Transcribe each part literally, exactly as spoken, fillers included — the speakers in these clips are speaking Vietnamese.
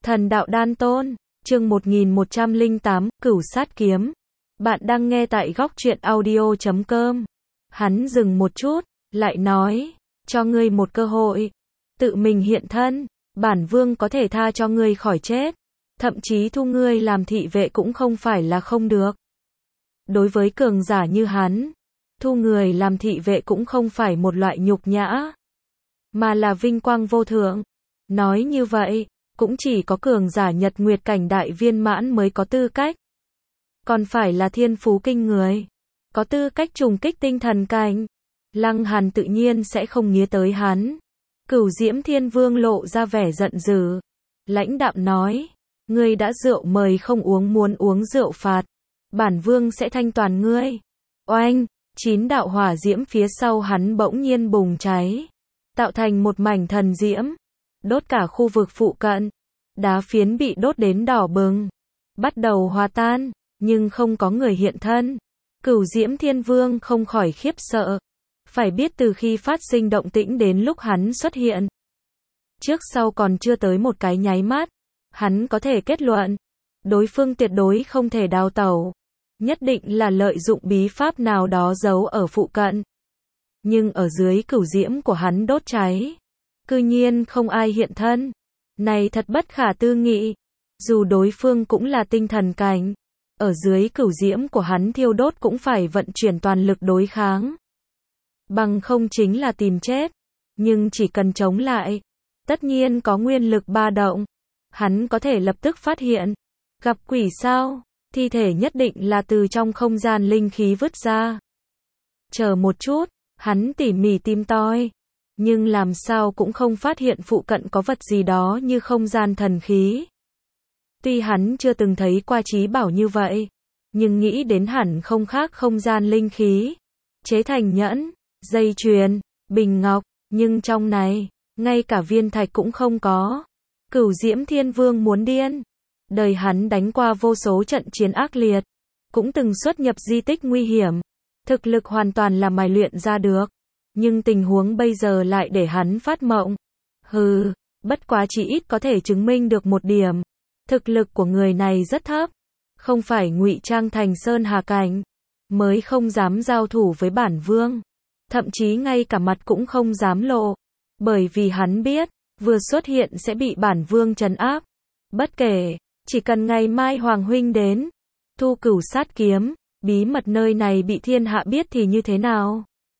Thần đạo đan tôn, chương một nghìn một trăm lẻ tám, Cửu sát kiếm. Bạn đang nghe tại góc truyện audio chấm com. Hắn dừng một chút, lại nói, cho ngươi một cơ hội, tự mình hiện thân, bản vương có thể tha cho ngươi khỏi chết, thậm chí thu ngươi làm thị vệ cũng không phải là không được. Đối với cường giả như hắn, thu người làm thị vệ cũng không phải một loại nhục nhã, mà là vinh quang vô thượng. Nói như vậy, cũng chỉ có cường giả nhật nguyệt cảnh đại viên mãn mới có tư cách. Còn phải là thiên phú kinh người, có tư cách trùng kích tinh thần cảnh. Lăng Hàn tự nhiên sẽ không nghía tới hắn. Cửu Diễm Thiên Vương lộ ra vẻ giận dữ, lãnh đạm nói, ngươi đã rượu mời không uống, muốn uống rượu phạt, bản vương sẽ thanh toàn ngươi. Oanh, chín đạo hỏa diễm phía sau hắn bỗng nhiên bùng cháy, tạo thành một mảnh thần diễm, đốt cả khu vực phụ cận. Đá phiến bị đốt đến đỏ bừng, bắt đầu hòa tan, nhưng không có người hiện thân. Cửu Diễm Thiên Vương không khỏi khiếp sợ. Phải biết từ khi phát sinh động tĩnh đến lúc hắn xuất hiện, trước sau còn chưa tới một cái nháy mắt, hắn có thể kết luận, đối phương tuyệt đối không thể đào tẩu, nhất định là lợi dụng bí pháp nào đó giấu ở phụ cận. Nhưng ở dưới cửu diễm của hắn đốt cháy, cư nhiên không ai hiện thân. Này thật bất khả tư nghị, dù đối phương cũng là tinh thần cảnh, ở dưới cửu diễm của hắn thiêu đốt cũng phải vận chuyển toàn lực đối kháng. Bằng không chính là tìm chết, nhưng chỉ cần chống lại, tất nhiên có nguyên lực ba động, hắn có thể lập tức phát hiện. Gặp quỷ sao, thi thể nhất định là từ trong không gian linh khí vứt ra. Chờ một chút, hắn tỉ mỉ tìm tòi, nhưng làm sao cũng không phát hiện phụ cận có vật gì đó như không gian thần khí. Tuy hắn chưa từng thấy qua trí bảo như vậy, nhưng nghĩ đến hẳn không khác không gian linh khí, chế thành nhẫn, dây chuyền, bình ngọc, nhưng trong này, ngay cả viên thạch cũng không có. Cửu Diễm Thiên Vương muốn điên. Đời hắn đánh qua vô số trận chiến ác liệt, cũng từng xuất nhập di tích nguy hiểm, thực lực hoàn toàn là mài luyện ra được. Nhưng tình huống bây giờ lại để hắn phát mộng. Hừ, bất quá chỉ ít có thể chứng minh được một điểm. Thực lực của người này rất thấp. Không phải ngụy trang thành sơn hà cảnh, mới không dám giao thủ với bản vương. Thậm chí ngay cả mặt cũng không dám lộ. Bởi vì hắn biết, vừa xuất hiện sẽ bị bản vương trấn áp. Bất kể, chỉ cần ngày mai Hoàng Huynh đến, thu cửu sát kiếm, bí mật nơi này bị thiên hạ biết thì như thế nào?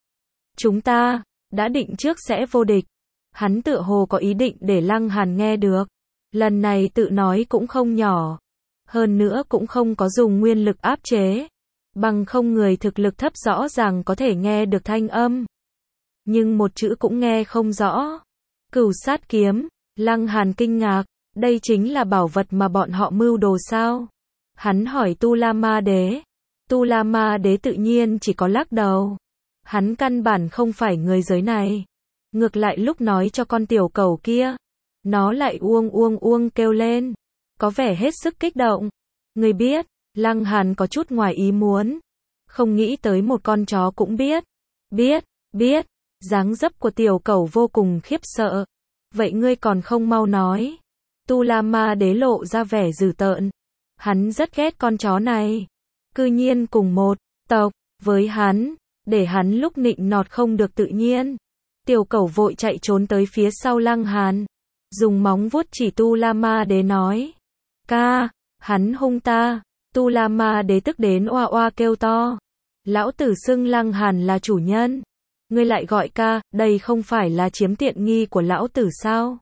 Chúng ta đã định trước sẽ vô địch. Hắn tựa hồ có ý định để Lăng Hàn nghe được. Lần này tự nói cũng không nhỏ. Hơn nữa cũng không có dùng nguyên lực áp chế. Bằng không người thực lực thấp rõ ràng có thể nghe được thanh âm. Nhưng một chữ cũng nghe không rõ. Cửu sát kiếm, Lăng Hàn kinh ngạc. Đây chính là bảo vật mà bọn họ mưu đồ sao? Hắn hỏi Tu La Ma Đế. Tu La Ma Đế tự nhiên chỉ có lắc đầu. Hắn căn bản không phải người giới này. Ngược lại lúc nói cho con tiểu cẩu kia, nó lại uông uông uông kêu lên, có vẻ hết sức kích động. Người biết, Lăng Hàn có chút ngoài ý muốn. Không nghĩ tới một con chó cũng biết. Biết, biết. Dáng dấp của tiểu cẩu vô cùng khiếp sợ. Vậy ngươi còn không mau nói. Tu La Ma Đế lộ ra vẻ dữ tợn. Hắn rất ghét con chó này. Cư nhiên cùng một tộc với hắn, để hắn lúc nịnh nọt không được tự nhiên. Tiểu cẩu vội chạy trốn tới phía sau Lăng Hàn, dùng móng vuốt chỉ Tu La Ma Đế nói, ca, hắn hung ta. Tu La Ma Đế tức đến oa oa kêu to, lão tử xưng Lăng Hàn là chủ nhân, ngươi lại gọi ca, đây không phải là chiếm tiện nghi của lão tử sao?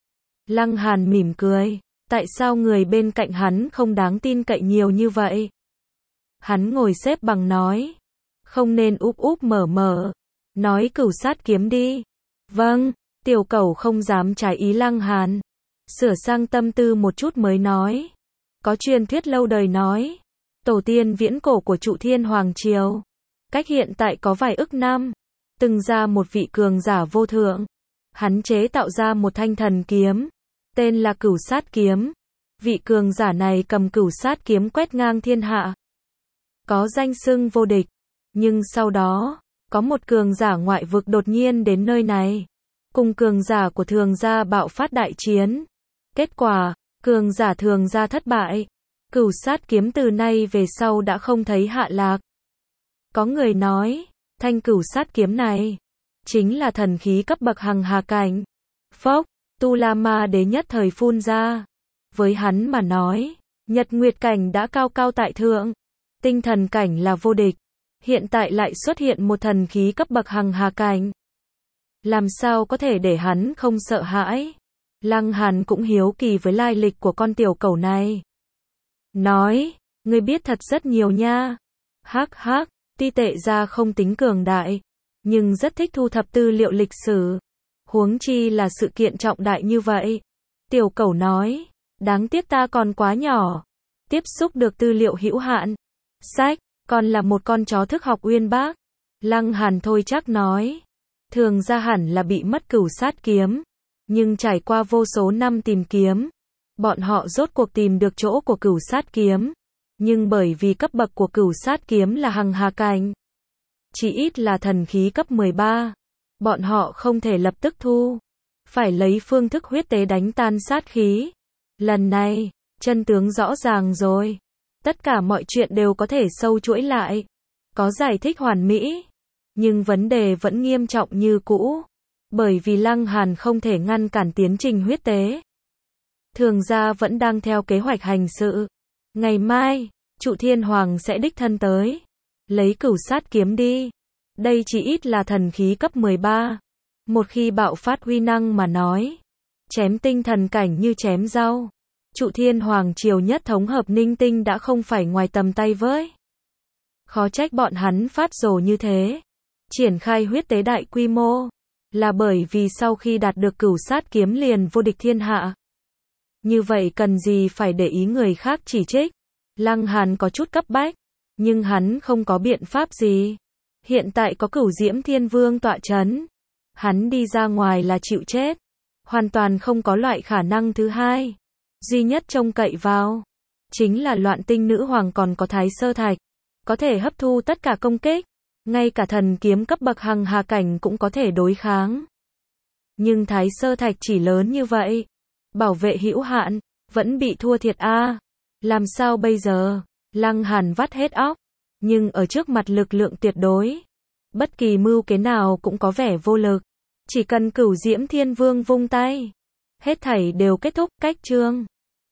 Lăng Hàn mỉm cười, tại sao người bên cạnh hắn không đáng tin cậy nhiều như vậy? Hắn ngồi xếp bằng nói, không nên úp úp mở mở, nói cửu sát kiếm đi. Vâng, tiểu cẩu không dám trái ý Lăng Hàn, sửa sang tâm tư một chút mới nói, có truyền thuyết lâu đời nói, tổ tiên viễn cổ của Trụ Thiên Hoàng Triều, cách hiện tại có vài ức năm, từng ra một vị cường giả vô thượng, hắn chế tạo ra một thanh thần kiếm, tên là Cửu Sát Kiếm. Vị cường giả này cầm Cửu Sát Kiếm quét ngang thiên hạ, có danh xưng vô địch. Nhưng sau đó, có một cường giả ngoại vực đột nhiên đến nơi này, cùng cường giả của thường gia bạo phát đại chiến. Kết quả, Cường giả thường ra thất bại. Cửu sát kiếm từ nay về sau đã không thấy hạ lạc. Có người nói, thanh cửu sát kiếm này chính là thần khí cấp bậc hằng hà cảnh. Phốc, Tu La Ma Đế nhất thời phun ra. Với hắn mà nói, nhật nguyệt cảnh đã cao cao tại thượng, tinh thần cảnh là vô địch. Hiện tại lại xuất hiện một thần khí cấp bậc hằng hà cảnh. Làm sao có thể để hắn không sợ hãi? Lăng Hàn cũng hiếu kỳ với lai lịch của con tiểu cẩu này. Nói, ngươi biết thật rất nhiều nha. Hắc hắc, Ti Tệ gia không tính cường đại, nhưng rất thích thu thập tư liệu lịch sử. Huống chi là sự kiện trọng đại như vậy. Tiểu cẩu nói, đáng tiếc ta còn quá nhỏ, tiếp xúc được tư liệu hữu hạn. Sách, còn là một con chó thức học uyên bác. Lăng Hàn thôi chắc nói, thường ra hẳn là bị mất cửu sát kiếm, nhưng trải qua vô số năm tìm kiếm, bọn họ rốt cuộc tìm được chỗ của cửu sát kiếm. Nhưng bởi vì cấp bậc của cửu sát kiếm là hằng hà cảnh, chỉ ít là thần khí cấp mười ba, bọn họ không thể lập tức thu, phải lấy phương thức huyết tế đánh tan sát khí. Lần này, chân tướng rõ ràng rồi. Tất cả mọi chuyện đều có thể sâu chuỗi lại, có giải thích hoàn mỹ, nhưng vấn đề vẫn nghiêm trọng như cũ, bởi vì Lăng Hàn không thể ngăn cản tiến trình huyết tế. Thường gia vẫn đang theo kế hoạch hành sự. Ngày mai, Trụ Thiên Hoàng sẽ đích thân tới, lấy cửu sát kiếm đi. Đây chỉ ít là thần khí cấp mười ba. Một khi bạo phát uy năng mà nói, chém tinh thần cảnh như chém rau. Trụ Thiên Hoàng triều nhất thống hợp Ninh Tinh đã không phải ngoài tầm tay với. Khó trách bọn hắn phát rồ như thế. Triển khai huyết tế đại quy mô, là bởi vì sau khi đạt được cửu sát kiếm liền vô địch thiên hạ. Như vậy cần gì phải để ý người khác chỉ trích. Lăng Hàn có chút cấp bách, nhưng hắn không có biện pháp gì. Hiện tại có Cửu Diễm Thiên Vương tọa chấn, hắn đi ra ngoài là chịu chết, hoàn toàn không có loại khả năng thứ hai. Duy nhất trông cậy vào chính là Loạn Tinh Nữ Hoàng còn có Thái Sơ Thạch, có thể hấp thu tất cả công kích, ngay cả thần kiếm cấp bậc hằng hà cảnh cũng có thể đối kháng. Nhưng Thái Sơ Thạch chỉ lớn như vậy, bảo vệ hữu hạn, vẫn bị thua thiệt a. À. Làm sao bây giờ? Lăng Hàn vắt hết óc, nhưng ở trước mặt lực lượng tuyệt đối, bất kỳ mưu kế nào cũng có vẻ vô lực. Chỉ cần Cửu Diễm Thiên Vương vung tay, hết thảy đều kết thúc. Cách chương